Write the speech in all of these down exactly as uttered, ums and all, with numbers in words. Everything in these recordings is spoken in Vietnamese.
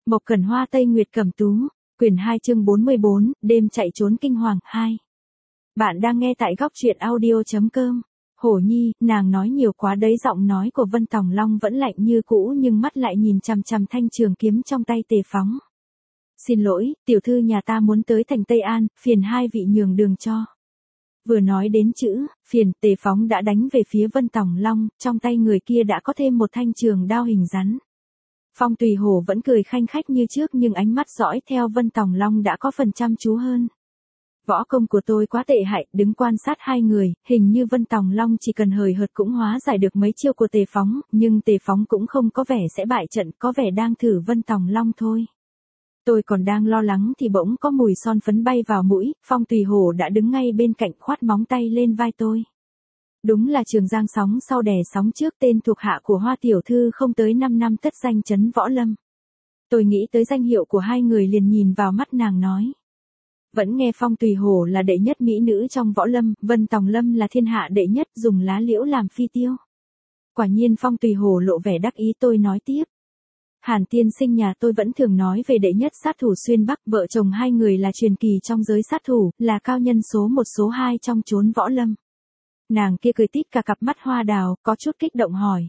Mộc Cẩn Hoa Tây Nguyệt Cẩm Tú, quyển hai chương bốn mươi bốn, đêm chạy trốn kinh hoàng hai. Bạn đang nghe tại góc truyện audio.com. Hổ Nhi, nàng nói nhiều quá đấy. Giọng nói của Vân Tòng Long vẫn lạnh như cũ nhưng mắt lại nhìn chằm chằm thanh trường kiếm trong tay Tề Phóng. Xin lỗi, tiểu thư nhà ta muốn tới thành Tây An, phiền hai vị nhường đường cho. Vừa nói đến chữ phiền, Tề Phóng đã đánh về phía Vân Tòng Long, trong tay người kia đã có thêm một thanh trường đao hình rắn. Phong Tùy Hổ vẫn cười khanh khách như trước nhưng ánh mắt dõi theo Vân Tòng Long đã có phần chăm chú hơn. Võ công của tôi quá tệ hại, đứng quan sát hai người, hình như Vân Tòng Long chỉ cần hời hợt cũng hóa giải được mấy chiêu của Tề Phóng, nhưng Tề Phóng cũng không có vẻ sẽ bại trận, có vẻ đang thử Vân Tòng Long thôi. Tôi còn đang lo lắng thì bỗng có mùi son phấn bay vào mũi, Phong Tùy Hổ đã đứng ngay bên cạnh khoát móng tay lên vai tôi. Đúng là Trường Giang sóng sau đè sóng trước, tên thuộc hạ của Hoa tiểu thư không tới năm năm tất danh chấn võ lâm. Tôi nghĩ tới danh hiệu của hai người liền nhìn vào mắt nàng nói. Vẫn nghe Phong Tùy Hổ là đệ nhất mỹ nữ trong võ lâm, Vân Tòng Lâm là thiên hạ đệ nhất, dùng lá liễu làm phi tiêu. Quả nhiên Phong Tùy Hổ lộ vẻ đắc ý. Tôi nói tiếp. Hàn tiên sinh nhà tôi vẫn thường nói về đệ nhất sát thủ xuyên Bắc, vợ chồng hai người là truyền kỳ trong giới sát thủ, là cao nhân số một số hai trong chốn võ lâm. Nàng kia cười tít cả cặp mắt hoa đào, có chút kích động hỏi.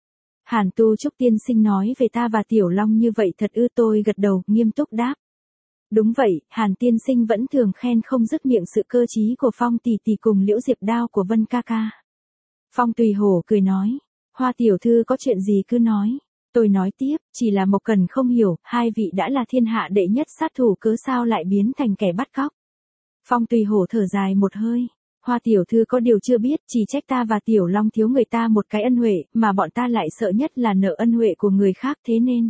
Hàn Tu Trúc tiên sinh nói về ta và Tiểu Long như vậy thật ư? Tôi gật đầu, nghiêm túc đáp. Đúng vậy, Hàn tiên sinh vẫn thường khen không dứt miệng sự cơ trí của Phong tỷ tỷ cùng Liễu Diệp đao của Vân ca ca. Phong Tùy Hổ cười nói. Hoa tiểu thư có chuyện gì cứ nói. Tôi nói tiếp, chỉ là Mộc Cẩn không hiểu, hai vị đã là thiên hạ đệ nhất sát thủ cớ sao lại biến thành kẻ bắt cóc. Phong Tùy Hổ thở dài một hơi. Hoa tiểu thư có điều chưa biết, chỉ trách ta và Tiểu Long thiếu người ta một cái ân huệ, mà bọn ta lại sợ nhất là nợ ân huệ của người khác, thế nên.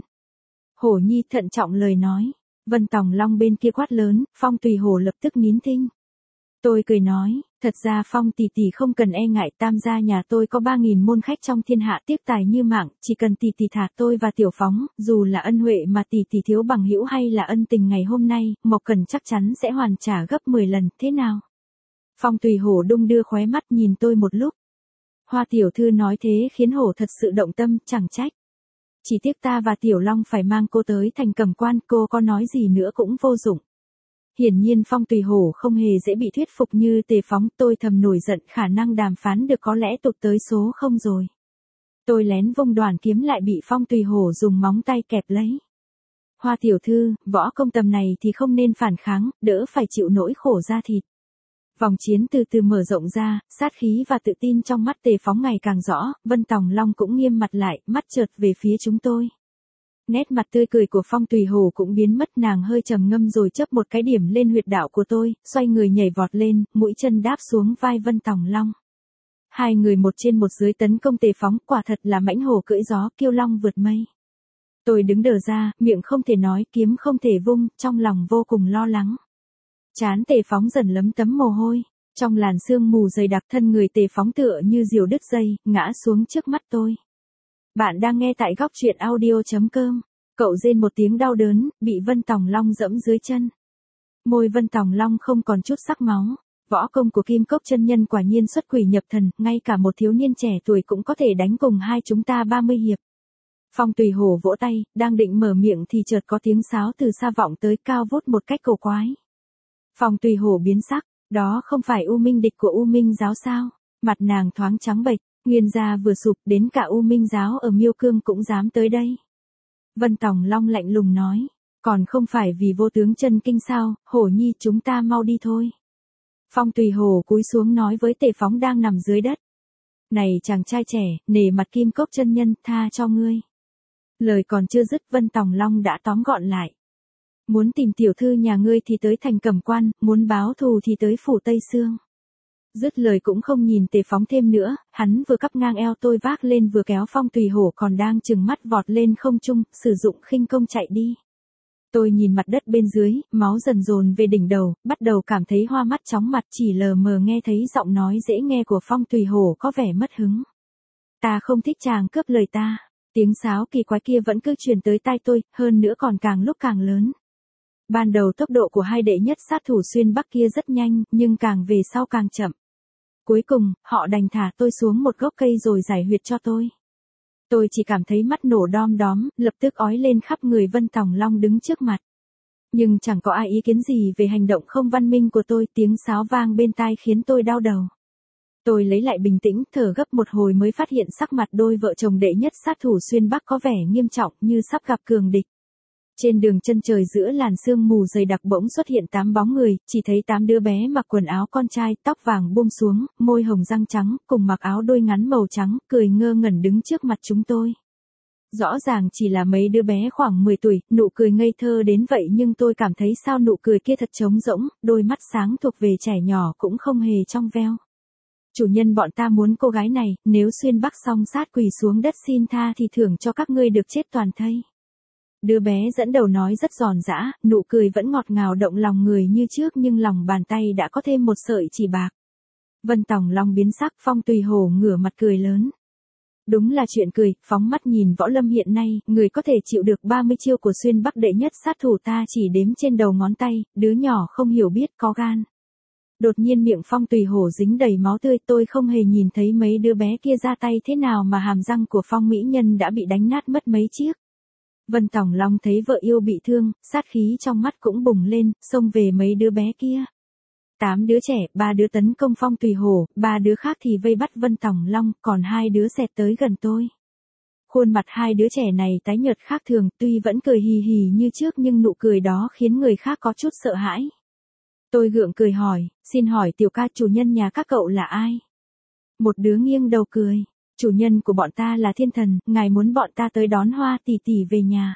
Hổ Nhi thận trọng lời nói. Vân Tòng Long bên kia quát lớn, Phong Tùy Hổ lập tức nín thinh. Tôi cười nói, thật ra Phong tỷ tỷ không cần e ngại, tam gia nhà tôi có ba nghìn môn khách trong thiên hạ tiếp tài như mạng, chỉ cần tỷ tỷ thả tôi và Tiểu Phóng, dù là ân huệ mà tỷ tỷ thiếu bằng hữu hay là ân tình ngày hôm nay, Mộc Cẩn chắc chắn sẽ hoàn trả gấp mười lần, thế nào? Phong Tùy Hổ đung đưa khóe mắt nhìn tôi một lúc. Hoa tiểu thư nói thế khiến Hổ thật sự động tâm, chẳng trách. Chỉ tiếc ta và Tiểu Long phải mang cô tới thành Cẩm Quan, cô có nói gì nữa cũng vô dụng. Hiển nhiên Phong Tùy Hổ không hề dễ bị thuyết phục như Tề Phóng. Tôi thầm nổi giận, khả năng đàm phán được có lẽ tụt tới số không rồi. Tôi lén vung đoàn kiếm lại bị Phong Tùy Hổ dùng móng tay kẹp lấy. Hoa tiểu thư, võ công tầm này thì không nên phản kháng, đỡ phải chịu nỗi khổ da thịt. Vòng chiến từ từ mở rộng ra, sát khí và tự tin trong mắt Tề Phóng ngày càng rõ, Vân Tòng Long cũng nghiêm mặt lại, mắt chợt về phía chúng tôi. Nét mặt tươi cười của Phong Tùy Hổ cũng biến mất, nàng hơi trầm ngâm rồi chớp một cái điểm lên huyệt đạo của tôi, xoay người nhảy vọt lên, mũi chân đáp xuống vai Vân Tòng Long. Hai người một trên một dưới tấn công Tề Phóng, quả thật là mãnh hổ cưỡi gió, kiêu long vượt mây. Tôi đứng đờ ra, miệng không thể nói, kiếm không thể vung, trong lòng vô cùng lo lắng. Trán Tề Phóng dần lấm tấm mồ hôi, trong làn sương mù dày đặc, thân người Tề Phóng tựa như diều đứt dây, ngã xuống trước mắt tôi. Bạn đang nghe tại góc truyện audio.com. Cậu rên một tiếng đau đớn, bị Vân Tòng Long giẫm dưới chân. Môi Vân Tòng Long không còn chút sắc máu. Võ công của Kim Cốc chân nhân quả nhiên xuất quỷ nhập thần, ngay cả một thiếu niên trẻ tuổi cũng có thể đánh cùng hai chúng ta ba mươi hiệp. Phong Tùy Hổ vỗ tay, đang định mở miệng thì chợt có tiếng sáo từ xa vọng tới, cao vút một cách cổ quái. Phong Tùy Hổ biến sắc, đó không phải U Minh địch của U Minh giáo sao? Mặt nàng thoáng trắng bệch, nguyên gia vừa sụp, đến cả U Minh giáo ở Miêu Cương cũng dám tới đây. Vân Tòng Long lạnh lùng nói, còn không phải vì vô tướng chân kinh sao? Hổ Nhi, chúng ta mau đi thôi. Phong Tùy Hổ cúi xuống nói với Tề Phóng đang nằm dưới đất. Này chàng trai trẻ, nể mặt Kim Cốc chân nhân, tha cho ngươi. Lời còn chưa dứt, Vân Tòng Long đã tóm gọn lại. Muốn tìm tiểu thư nhà ngươi thì tới thành Cẩm Quan, muốn báo thù thì tới phủ Tây Sương. Dứt lời cũng không nhìn Tề Phóng thêm nữa, hắn vừa cắp ngang eo tôi vác lên vừa kéo Phong Tùy Hổ còn đang trừng mắt vọt lên không trung, sử dụng khinh công chạy đi. Tôi nhìn mặt đất bên dưới, máu dần dồn về đỉnh đầu, bắt đầu cảm thấy hoa mắt chóng mặt, chỉ lờ mờ nghe thấy giọng nói dễ nghe của Phong Tùy Hổ có vẻ mất hứng. Ta không thích chàng cướp lời ta. Tiếng sáo kỳ quái kia vẫn cứ truyền tới tai tôi, hơn nữa còn càng lúc càng lớn. Ban đầu tốc độ của hai đệ nhất sát thủ xuyên Bắc kia rất nhanh, nhưng càng về sau càng chậm. Cuối cùng, họ đành thả tôi xuống một gốc cây rồi giải huyệt cho tôi. Tôi chỉ cảm thấy mắt nổ đom đóm, lập tức ói lên khắp người. Vân Tòng Long đứng trước mặt. Nhưng chẳng có ai ý kiến gì về hành động không văn minh của tôi, tiếng sáo vang bên tai khiến tôi đau đầu. Tôi lấy lại bình tĩnh, thở gấp một hồi mới phát hiện sắc mặt đôi vợ chồng đệ nhất sát thủ xuyên Bắc có vẻ nghiêm trọng như sắp gặp cường địch. Trên đường chân trời giữa làn sương mù dày đặc bỗng xuất hiện tám bóng người, chỉ thấy tám đứa bé mặc quần áo con trai, tóc vàng buông xuống, môi hồng răng trắng, cùng mặc áo đôi ngắn màu trắng, cười ngơ ngẩn đứng trước mặt chúng tôi. Rõ ràng chỉ là mấy đứa bé khoảng mười tuổi, nụ cười ngây thơ đến vậy nhưng tôi cảm thấy sao nụ cười kia thật trống rỗng, đôi mắt sáng thuộc về trẻ nhỏ cũng không hề trong veo. Chủ nhân bọn ta muốn cô gái này, nếu xuyên Bắc song sát quỳ xuống đất xin tha thì thưởng cho các ngươi được chết toàn thây. Đứa bé dẫn đầu nói rất giòn giã, nụ cười vẫn ngọt ngào động lòng người như trước nhưng lòng bàn tay đã có thêm một sợi chỉ bạc. Vân Tòng Long biến sắc, Phong Tùy Hổ ngửa mặt cười lớn. Đúng là chuyện cười, phóng mắt nhìn võ lâm hiện nay, người có thể chịu được ba mươi chiêu của xuyên Bắc đệ nhất sát thủ ta chỉ đếm trên đầu ngón tay, đứa nhỏ không hiểu biết có gan. Đột nhiên miệng Phong Tùy Hổ dính đầy máu tươi, tôi không hề nhìn thấy mấy đứa bé kia ra tay thế nào mà hàm răng của Phong mỹ nhân đã bị đánh nát mất mấy chiếc. Vân Tòng Long thấy vợ yêu bị thương, sát khí trong mắt cũng bùng lên, xông về mấy đứa bé kia. Tám đứa trẻ, ba đứa tấn công Phong Tùy Hổ, ba đứa khác thì vây bắt Vân Tòng Long, còn hai đứa xẹt tới gần tôi. Khuôn mặt hai đứa trẻ này tái nhợt khác thường, tuy vẫn cười hì hì như trước nhưng nụ cười đó khiến người khác có chút sợ hãi. Tôi gượng cười hỏi, xin hỏi tiểu ca chủ nhân nhà các cậu là ai? Một đứa nghiêng đầu cười, chủ nhân của bọn ta là Thiên Thần, ngài muốn bọn ta tới đón Hoa tỷ tỷ về nhà.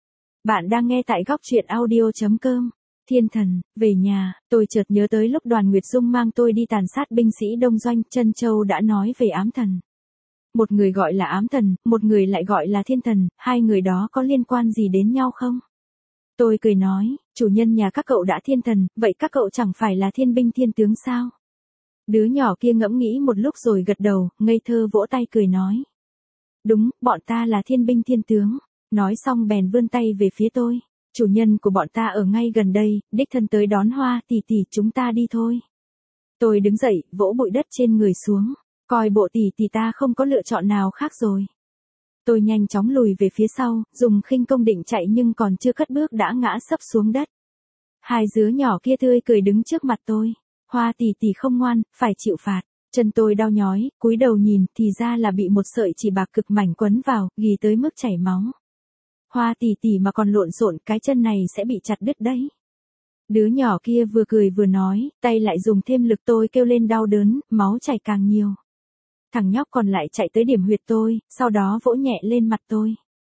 Bạn đang nghe tại góc truyện audio chấm com. Thiên Thần, về nhà, tôi chợt nhớ tới lúc Đoàn Nguyệt Dung mang tôi đi tàn sát binh sĩ Đông Doanh, Trân Châu đã nói về ám thần. Một người gọi là ám thần, một người lại gọi là Thiên Thần, hai người đó có liên quan gì đến nhau không? Tôi cười nói, chủ nhân nhà các cậu đã thiên thần, vậy các cậu chẳng phải là thiên binh thiên tướng sao? Đứa nhỏ kia ngẫm nghĩ một lúc rồi gật đầu, ngây thơ vỗ tay cười nói. Đúng, bọn ta là thiên binh thiên tướng. Nói xong bèn vươn tay về phía tôi. Chủ nhân của bọn ta ở ngay gần đây, đích thân tới đón Hoa tỷ tỷ, chúng ta đi thôi. Tôi đứng dậy, vỗ bụi đất trên người xuống. Coi bộ tỷ tỷ ta không có lựa chọn nào khác rồi. Tôi nhanh chóng lùi về phía sau, dùng khinh công định chạy nhưng còn chưa cất bước đã ngã sấp xuống đất. Hai đứa nhỏ kia tươi cười đứng trước mặt tôi. Hoa tỷ tỷ không ngoan, phải chịu phạt. Chân tôi đau nhói, cúi đầu nhìn thì ra là bị một sợi chỉ bạc cực mảnh quấn vào, ghì tới mức chảy máu. Hoa tỷ tỷ mà còn lộn xộn, cái chân này sẽ bị chặt đứt đấy. Đứa nhỏ kia vừa cười vừa nói, tay lại dùng thêm lực, tôi kêu lên đau đớn, máu chảy càng nhiều. Thằng nhóc còn lại chạy tới điểm huyệt tôi, sau đó vỗ nhẹ lên mặt tôi.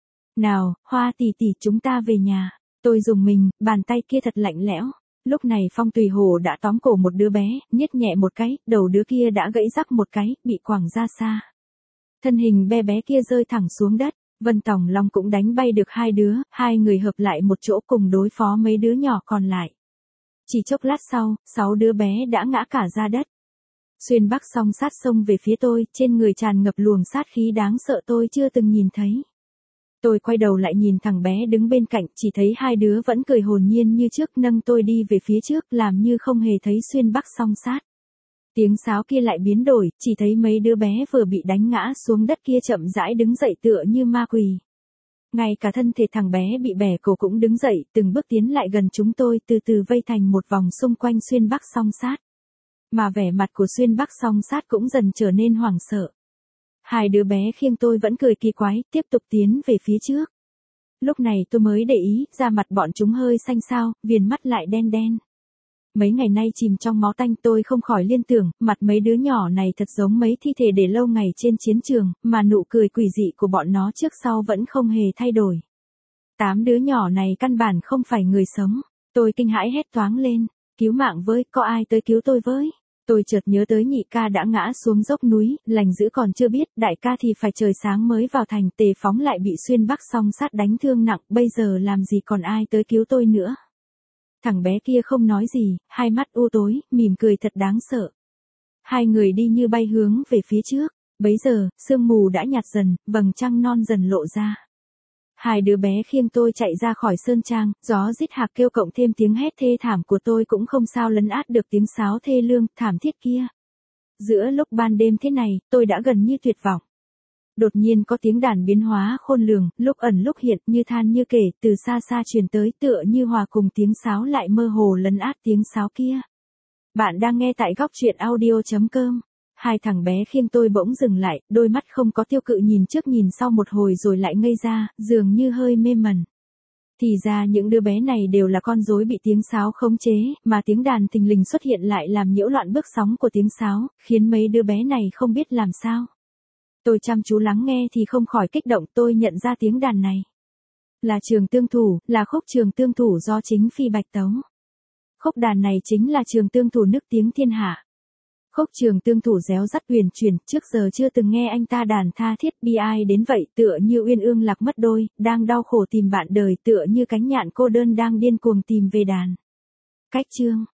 Nào, Hoa tỷ tỷ chúng ta về nhà. Tôi dùng mình, bàn tay kia thật lạnh lẽo. Lúc này Phong Tùy Hổ đã tóm cổ một đứa bé, nhét nhẹ một cái, đầu đứa kia đã gãy rắc một cái, bị quẳng ra xa. Thân hình bé bé kia rơi thẳng xuống đất. Vân Tòng Long cũng đánh bay được hai đứa, hai người hợp lại một chỗ cùng đối phó mấy đứa nhỏ còn lại. Chỉ chốc lát sau, sáu đứa bé đã ngã cả ra đất. Xuyên Bắc song sát xông về phía tôi, trên người tràn ngập luồng sát khí đáng sợ tôi chưa từng nhìn thấy. Tôi quay đầu lại nhìn thằng bé đứng bên cạnh, chỉ thấy hai đứa vẫn cười hồn nhiên như trước, nâng tôi đi về phía trước, làm như không hề thấy Xuyên Bắc song sát. Tiếng sáo kia lại biến đổi, chỉ thấy mấy đứa bé vừa bị đánh ngã xuống đất kia chậm rãi đứng dậy tựa như ma quỷ. Ngay cả thân thể thằng bé bị bẻ cổ cũng đứng dậy, từng bước tiến lại gần chúng tôi, từ từ vây thành một vòng xung quanh Xuyên Bắc song sát. Mà vẻ mặt của Xuyên Bắc song sát cũng dần trở nên hoảng sợ. Hai đứa bé khiêng tôi vẫn cười kỳ quái, tiếp tục tiến về phía trước. Lúc này tôi mới để ý, da mặt bọn chúng hơi xanh xao, viền mắt lại đen đen. Mấy ngày nay chìm trong máu tanh, tôi không khỏi liên tưởng, mặt mấy đứa nhỏ này thật giống mấy thi thể để lâu ngày trên chiến trường, mà nụ cười quỷ dị của bọn nó trước sau vẫn không hề thay đổi. Tám đứa nhỏ này căn bản không phải người sống. Tôi kinh hãi hét toáng lên, cứu mạng với, có ai tới cứu tôi với. Tôi chợt nhớ tới nhị ca đã ngã xuống dốc núi, lành dữ còn chưa biết, đại ca thì phải trời sáng mới vào thành, Tề Phóng lại bị Xuyên Bắc song sát đánh thương nặng, bây giờ làm gì còn ai tới cứu tôi nữa. Thằng bé kia không nói gì, hai mắt u tối, mỉm cười thật đáng sợ. Hai người đi như bay hướng về phía trước, bấy giờ, sương mù đã nhạt dần, vầng trăng non dần lộ ra. Hai đứa bé khiêng tôi chạy ra khỏi sơn trang, gió rít hạc kêu cộng thêm tiếng hét thê thảm của tôi cũng không sao lấn át được tiếng sáo thê lương, thảm thiết kia. Giữa lúc ban đêm thế này, tôi đã gần như tuyệt vọng. Đột nhiên có tiếng đàn biến hóa khôn lường, lúc ẩn lúc hiện, như than như kể, từ xa xa truyền tới, tựa như hòa cùng tiếng sáo lại mơ hồ lấn át tiếng sáo kia. Bạn đang nghe tại góc truyện audio chấm com. Hai thằng bé khiêng tôi bỗng dừng lại, đôi mắt không có tiêu cự nhìn trước nhìn sau một hồi rồi lại ngây ra, dường như hơi mê mẩn. Thì ra những đứa bé này đều là con rối bị tiếng sáo khống chế, mà tiếng đàn thình lình xuất hiện lại làm nhiễu loạn bước sóng của tiếng sáo, khiến mấy đứa bé này không biết làm sao. Tôi chăm chú lắng nghe thì không khỏi kích động, tôi nhận ra tiếng đàn này là Trường Tương Thủ, là khúc Trường Tương Thủ do chính Phi Bạch tấu. Khúc đàn này chính là Trường Tương Thủ nức tiếng thiên hạ. Khúc Trường Tương Thủ réo rắt huyền chuyển, trước giờ chưa từng nghe anh ta đàn tha thiết bi ai đến vậy, tựa như uyên ương lạc mất đôi, đang đau khổ tìm bạn đời, tựa như cánh nhạn cô đơn đang điên cuồng tìm về đàn. Cách chương